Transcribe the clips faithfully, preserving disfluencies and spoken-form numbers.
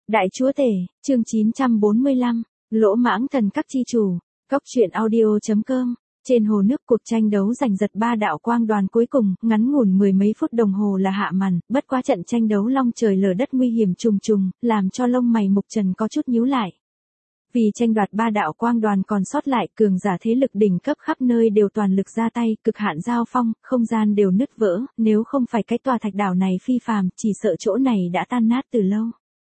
Đại chúa tể, chương chín trăm bốn mươi lăm, lỗ mãng thần các chi chủ, góc truyện audio.com. Trên hồ nước cuộc tranh đấu giành giật ba đạo quang đoàn cuối cùng, ngắn ngủn mười mấy phút đồng hồ là hạ màn, bất quá trận tranh đấu long trời lở đất nguy hiểm trùng trùng, làm cho lông mày Mục Trần có chút nhíu lại. Vì tranh đoạt ba đạo quang đoàn còn sót lại, cường giả thế lực đỉnh cấp khắp nơi đều toàn lực ra tay, cực hạn giao phong, không gian đều nứt vỡ, nếu không phải cái tòa thạch đảo này phi phàm, chỉ sợ chỗ này đã tan nát từ lâu.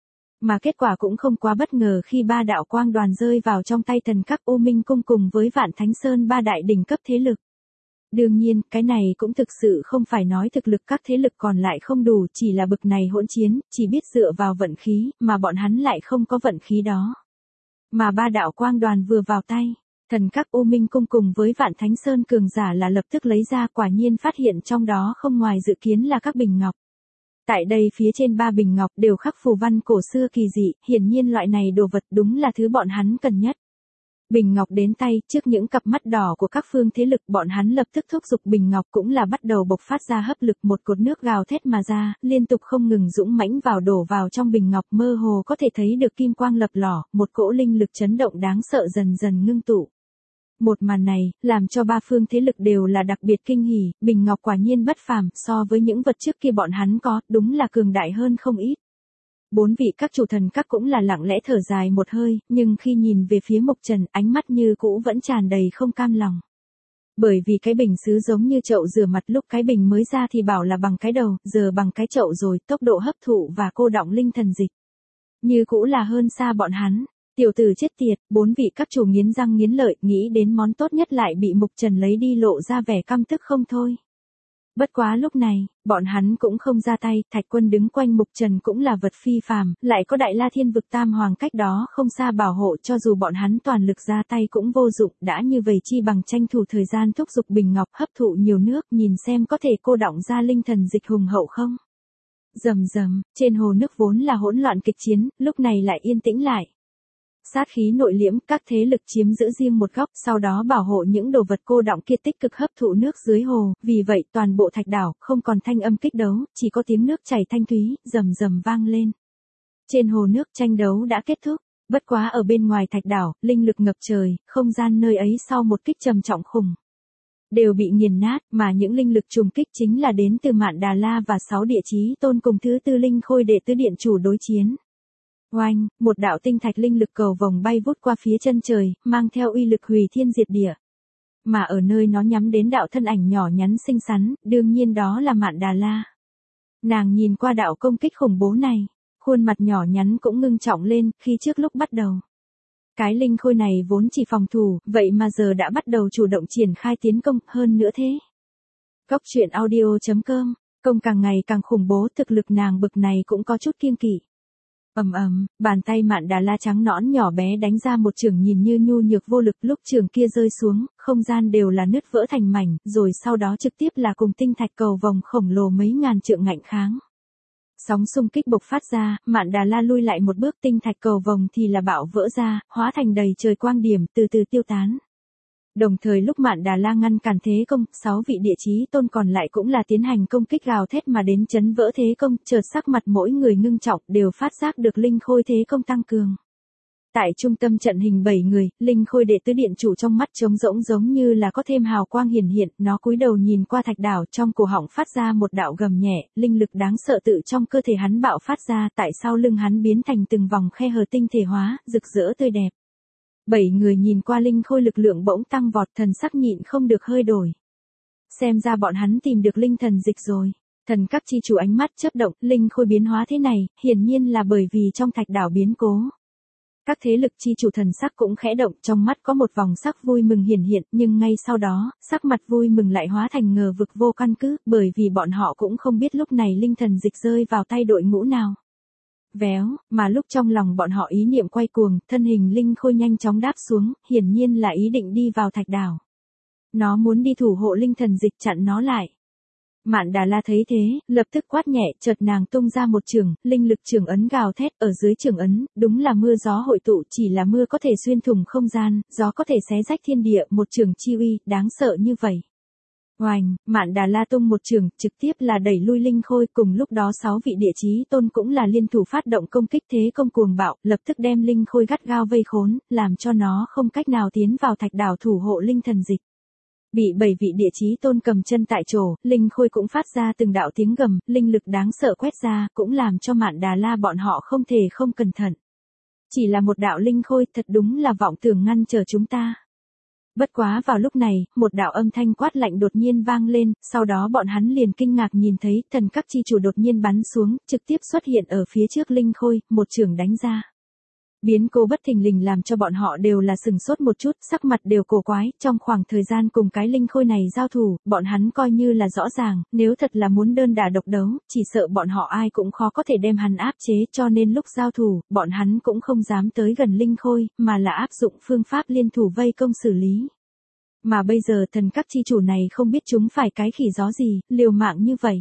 Mà kết quả cũng không quá bất ngờ khi ba đạo quang đoàn rơi vào trong tay thần các U Minh Cung cùng với Vạn Thánh Sơn ba đại đỉnh cấp thế lực. Đương nhiên, cái này cũng thực sự không phải nói thực lực các thế lực còn lại không đủ, chỉ là bực này hỗn chiến, chỉ biết dựa vào vận khí, mà bọn hắn lại không có vận khí đó. Mà ba đạo quang đoàn vừa vào tay, thần các U Minh Cung cùng với Vạn Thánh Sơn cường giả là lập tức lấy ra, quả nhiên phát hiện trong đó không ngoài dự kiến là các bình ngọc. Tại đây phía trên ba bình ngọc đều khắc phù văn cổ xưa kỳ dị, hiển nhiên loại này đồ vật đúng là thứ bọn hắn cần nhất. Bình ngọc đến tay, trước những cặp mắt đỏ của các phương thế lực, bọn hắn lập tức thúc giục bình ngọc cũng là bắt đầu bộc phát ra hấp lực, một cột nước gào thét mà ra, liên tục không ngừng dũng mãnh vào đổ vào trong bình ngọc, mơ hồ có thể thấy được kim quang lập lỏ, một cỗ linh lực chấn động đáng sợ dần dần ngưng tụ. Một màn này, làm cho ba phương thế lực đều là đặc biệt kinh hỉ, bình ngọc quả nhiên bất phàm, so với những vật trước kia bọn hắn có, đúng là cường đại hơn không ít. Bốn vị các chủ thần các cũng là lặng lẽ thở dài một hơi, nhưng khi nhìn về phía Mục Trần, ánh mắt như cũ vẫn tràn đầy không cam lòng. Bởi vì cái bình sứ giống như chậu rửa mặt, lúc cái bình mới ra thì bảo là bằng cái đầu, giờ bằng cái chậu rồi, tốc độ hấp thụ và cô đọng linh thần dịch như cũ là hơn xa bọn hắn. Tiểu tử chết tiệt, bốn vị các chủ nghiến răng nghiến lợi, nghĩ đến món tốt nhất lại bị Mục Trần lấy đi, lộ ra vẻ căm tức không thôi. Bất quá lúc này, bọn hắn cũng không ra tay, Thạch Quân đứng quanh Mục Trần cũng là vật phi phàm, lại có Đại La Thiên Vực Tam Hoàng cách đó không xa bảo hộ, cho dù bọn hắn toàn lực ra tay cũng vô dụng, đã như vậy chi bằng tranh thủ thời gian thúc giục bình ngọc hấp thụ nhiều nước, nhìn xem có thể cô đọng ra linh thần dịch hùng hậu không. Rầm rầm, trên hồ nước vốn là hỗn loạn kịch chiến, lúc này lại yên tĩnh lại. Sát khí nội liễm, các thế lực chiếm giữ riêng một góc, sau đó bảo hộ những đồ vật cô đọng kia tích cực hấp thụ nước dưới hồ, vì vậy toàn bộ thạch đảo không còn thanh âm kích đấu, chỉ có tiếng nước chảy thanh thúy, rầm rầm vang lên. Trên hồ nước tranh đấu đã kết thúc, bất quá ở bên ngoài thạch đảo, linh lực ngập trời, không gian nơi ấy sau một kích trầm trọng khủng đều bị nghiền nát, mà những linh lực trùng kích chính là đến từ Mạn Đà La và sáu địa chí tôn cùng thứ tư linh khôi đệ tứ điện chủ đối chiến. Oanh, một đạo tinh thạch linh lực cầu vồng bay vút qua phía chân trời, mang theo uy lực hủy thiên diệt địa. Mà ở nơi nó nhắm đến đạo thân ảnh nhỏ nhắn xinh xắn, đương nhiên đó là Mạn Đà La. Nàng nhìn qua đạo công kích khủng bố này, khuôn mặt nhỏ nhắn cũng ngưng trọng lên, khi trước lúc bắt đầu. Cái linh khôi này vốn chỉ phòng thủ, vậy mà giờ đã bắt đầu chủ động triển khai tiến công, hơn nữa thế. Góc truyện audio.com, công càng ngày càng khủng bố, thực lực nàng bực này cũng có chút kiêng kỵ. Ầm ầm, bàn tay Mạn Đà La trắng nõn nhỏ bé đánh ra một chưởng nhìn như nhu nhược vô lực, lúc chưởng kia rơi xuống, không gian đều là nứt vỡ thành mảnh, rồi sau đó trực tiếp là cùng tinh thạch cầu vồng khổng lồ mấy ngàn trượng ngạnh kháng. Sóng xung kích bộc phát ra, Mạn Đà La lui lại một bước, tinh thạch cầu vồng thì là bạo vỡ ra, hóa thành đầy trời quang điểm, từ từ tiêu tán. Đồng thời lúc Mạn Đà La ngăn cản thế công, sáu vị địa chí tôn còn lại cũng là tiến hành công kích gào thét mà đến chấn vỡ thế công, chợt sắc mặt mỗi người ngưng trọng, đều phát giác được linh khôi thế công tăng cường. Tại trung tâm trận hình bảy người, linh khôi đệ tứ điện chủ trong mắt trống rỗng giống như là có thêm hào quang hiển hiện, nó cúi đầu nhìn qua thạch đảo, trong cổ họng phát ra một đạo gầm nhẹ, linh lực đáng sợ tự trong cơ thể hắn bạo phát ra, tại sao lưng hắn biến thành từng vòng khe hở tinh thể hóa, rực rỡ tươi đẹp. Bảy người nhìn qua linh khôi lực lượng bỗng tăng vọt, thần sắc nhịn không được hơi đổi. Xem ra bọn hắn tìm được linh thần dịch rồi. Thần các chi chủ ánh mắt chớp động, linh khôi biến hóa thế này, hiển nhiên là bởi vì trong thạch đảo biến cố. Các thế lực chi chủ thần sắc cũng khẽ động, trong mắt có một vòng sắc vui mừng hiển hiện, nhưng ngay sau đó, sắc mặt vui mừng lại hóa thành ngờ vực vô căn cứ, bởi vì bọn họ cũng không biết lúc này linh thần dịch rơi vào tay đội ngũ nào. Véo, mà lúc trong lòng bọn họ ý niệm quay cuồng, thân hình linh khôi nhanh chóng đáp xuống, hiển nhiên là ý định đi vào thạch đảo. Nó muốn đi thủ hộ linh thần dịch, chặn nó lại. Mạn Đà La thấy thế, lập tức quát nhẹ, chợt nàng tung ra một chưởng, linh lực chưởng ấn gào thét, ở dưới chưởng ấn, đúng là mưa gió hội tụ, chỉ là mưa có thể xuyên thủng không gian, gió có thể xé rách thiên địa, một chưởng chi uy, đáng sợ như vậy. Oành, Mạn Đà La tung một trường, trực tiếp là đẩy lui linh khôi, cùng lúc đó sáu vị địa chí tôn cũng là liên thủ phát động công kích, thế công cuồng bạo, lập tức đem linh khôi gắt gao vây khốn, làm cho nó không cách nào tiến vào thạch đảo thủ hộ linh thần dịch. Bị bảy vị địa chí tôn cầm chân tại chỗ, linh khôi cũng phát ra từng đạo tiếng gầm, linh lực đáng sợ quét ra, cũng làm cho Mạn Đà La bọn họ không thể không cẩn thận. Chỉ là một đạo linh khôi, thật đúng là vọng tưởng ngăn trở chúng ta. Bất quá vào lúc này, một đạo âm thanh quát lạnh đột nhiên vang lên, sau đó bọn hắn liền kinh ngạc nhìn thấy thần các chi chủ đột nhiên bắn xuống, trực tiếp xuất hiện ở phía trước linh khôi, một chưởng đánh ra. Biến cố bất thình lình làm cho bọn họ đều là sừng sốt một chút, sắc mặt đều cổ quái, trong khoảng thời gian cùng cái linh khôi này giao thủ, bọn hắn coi như là rõ ràng, nếu thật là muốn đơn đả độc đấu, chỉ sợ bọn họ ai cũng khó có thể đem hắn áp chế, cho nên lúc giao thủ, bọn hắn cũng không dám tới gần linh khôi, mà là áp dụng phương pháp liên thủ vây công xử lý. Mà bây giờ thần các chi chủ này không biết chúng phải cái khỉ gió gì, liều mạng như vậy.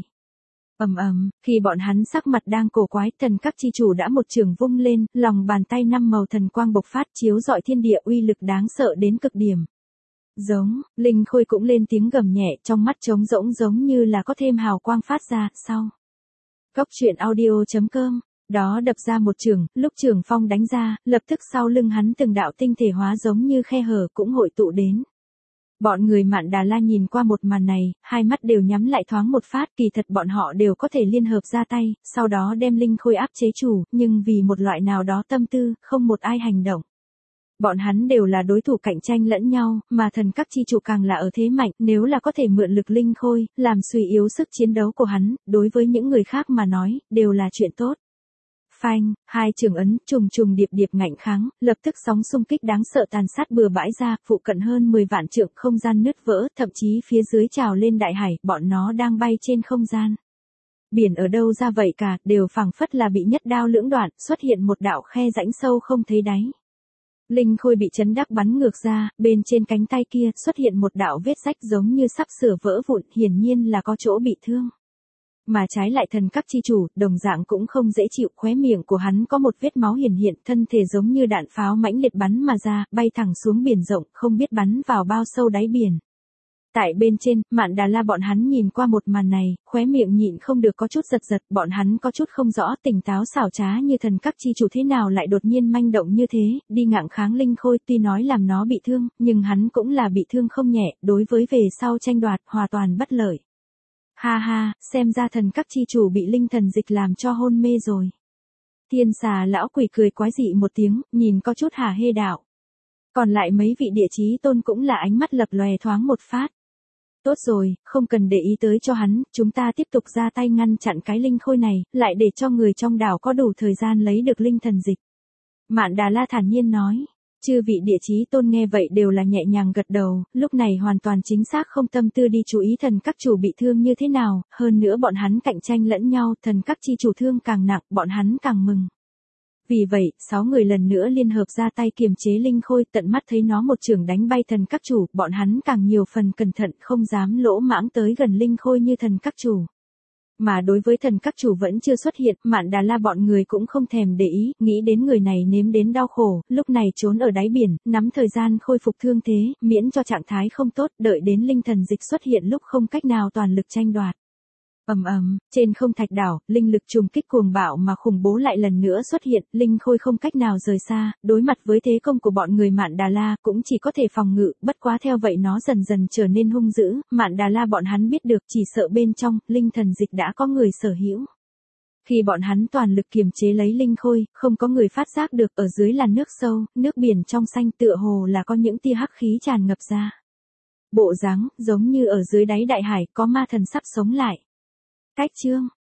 Ầm ầm, khi bọn hắn sắc mặt đang cổ quái, thần các chi chủ đã một trường vung lên, lòng bàn tay năm màu thần quang bộc phát chiếu rọi thiên địa, uy lực đáng sợ đến cực điểm. Giống, linh khôi cũng lên tiếng gầm nhẹ, trong mắt trống rỗng giống như là có thêm hào quang phát ra, sau. Cốc truyện audio chấm com, đó đập ra một trường, lúc trường phong đánh ra, lập tức sau lưng hắn từng đạo tinh thể hóa giống như khe hở cũng hội tụ đến. Bọn người Mạn Đà La nhìn qua một màn này, hai mắt đều nhắm lại thoáng một phát, kỳ thật bọn họ đều có thể liên hợp ra tay, sau đó đem linh khôi áp chế chủ, nhưng vì một loại nào đó tâm tư, không một ai hành động. Bọn hắn đều là đối thủ cạnh tranh lẫn nhau, mà thần các chi chủ càng là ở thế mạnh, nếu là có thể mượn lực linh khôi, làm suy yếu sức chiến đấu của hắn, đối với những người khác mà nói, đều là chuyện tốt. Phanh, hai trường ấn, trùng trùng điệp điệp ngạnh kháng, lập tức sóng xung kích đáng sợ tàn sát bừa bãi ra, phụ cận hơn mười vạn trượng không gian nứt vỡ, thậm chí phía dưới trào lên đại hải, bọn nó đang bay trên không gian. Biển ở đâu ra vậy cả, đều phảng phất là bị nhất đao lưỡng đoạn, xuất hiện một đạo khe rãnh sâu không thấy đáy. Linh khôi bị chấn đắc bắn ngược ra, bên trên cánh tay kia xuất hiện một đạo vết rách giống như sắp sửa vỡ vụn, hiển nhiên là có chỗ bị thương. Mà trái lại thần các chi chủ, đồng dạng cũng không dễ chịu, khóe miệng của hắn có một vết máu hiển hiện, thân thể giống như đạn pháo mãnh liệt bắn mà ra, bay thẳng xuống biển rộng, không biết bắn vào bao sâu đáy biển. Tại bên trên, Mạn Đà La bọn hắn nhìn qua một màn này, khóe miệng nhịn không được có chút giật giật, bọn hắn có chút không rõ tỉnh táo xảo trá như thần các chi chủ thế nào lại đột nhiên manh động như thế, đi ngạng kháng linh khôi, tuy nói làm nó bị thương, nhưng hắn cũng là bị thương không nhẹ, đối với về sau tranh đoạt, hoàn toàn bất lợi. Ha ha, xem ra thần các chi chủ bị linh thần dịch làm cho hôn mê rồi. Thiên xà lão quỷ cười quái dị một tiếng, nhìn có chút hả hê đạo. Còn lại mấy vị địa chí tôn cũng là ánh mắt lập lòe thoáng một phát. Tốt rồi, không cần để ý tới cho hắn, chúng ta tiếp tục ra tay ngăn chặn cái linh khôi này, lại để cho người trong đảo có đủ thời gian lấy được linh thần dịch. Mạn Đà La thản nhiên nói. Chư vị địa chí tôn nghe vậy đều là nhẹ nhàng gật đầu, lúc này hoàn toàn chính xác không tâm tư đi chú ý thần các chủ bị thương như thế nào, hơn nữa bọn hắn cạnh tranh lẫn nhau, thần các chi chủ thương càng nặng, bọn hắn càng mừng. Vì vậy, sáu người lần nữa liên hợp ra tay kiềm chế linh khôi, tận mắt thấy nó một trường đánh bay thần các chủ, bọn hắn càng nhiều phần cẩn thận, không dám lỗ mãng tới gần linh khôi như thần các chủ. Mà đối với thần các chủ vẫn chưa xuất hiện, Mạn Đà La bọn người cũng không thèm để ý, nghĩ đến người này nếm đến đau khổ, lúc này trốn ở đáy biển, nắm thời gian khôi phục thương thế, miễn cho trạng thái không tốt, đợi đến linh thần dịch xuất hiện lúc không cách nào toàn lực tranh đoạt. Ầm ầm, trên không thạch đảo, linh lực trùng kích cuồng bạo mà khủng bố lại lần nữa xuất hiện, linh khôi không cách nào rời xa, đối mặt với thế công của bọn người Mạn Đà La cũng chỉ có thể phòng ngự, bất quá theo vậy nó dần dần trở nên hung dữ, Mạn Đà La bọn hắn biết được chỉ sợ bên trong, linh thần dịch đã có người sở hữu. Khi bọn hắn toàn lực kiềm chế lấy linh khôi, không có người phát giác được ở dưới là nước sâu, nước biển trong xanh tựa hồ là có những tia hắc khí tràn ngập ra. Bộ dáng, giống như ở dưới đáy đại hải có ma thần sắp sống lại. Cách chương